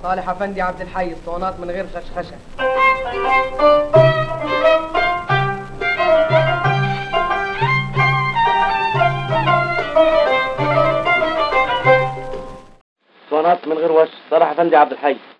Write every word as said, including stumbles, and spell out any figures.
صالح افندي عبد الحي، اسطوانات من غير خشخشه. اسطوانات من غير وش، صالح افندي عبد الحي.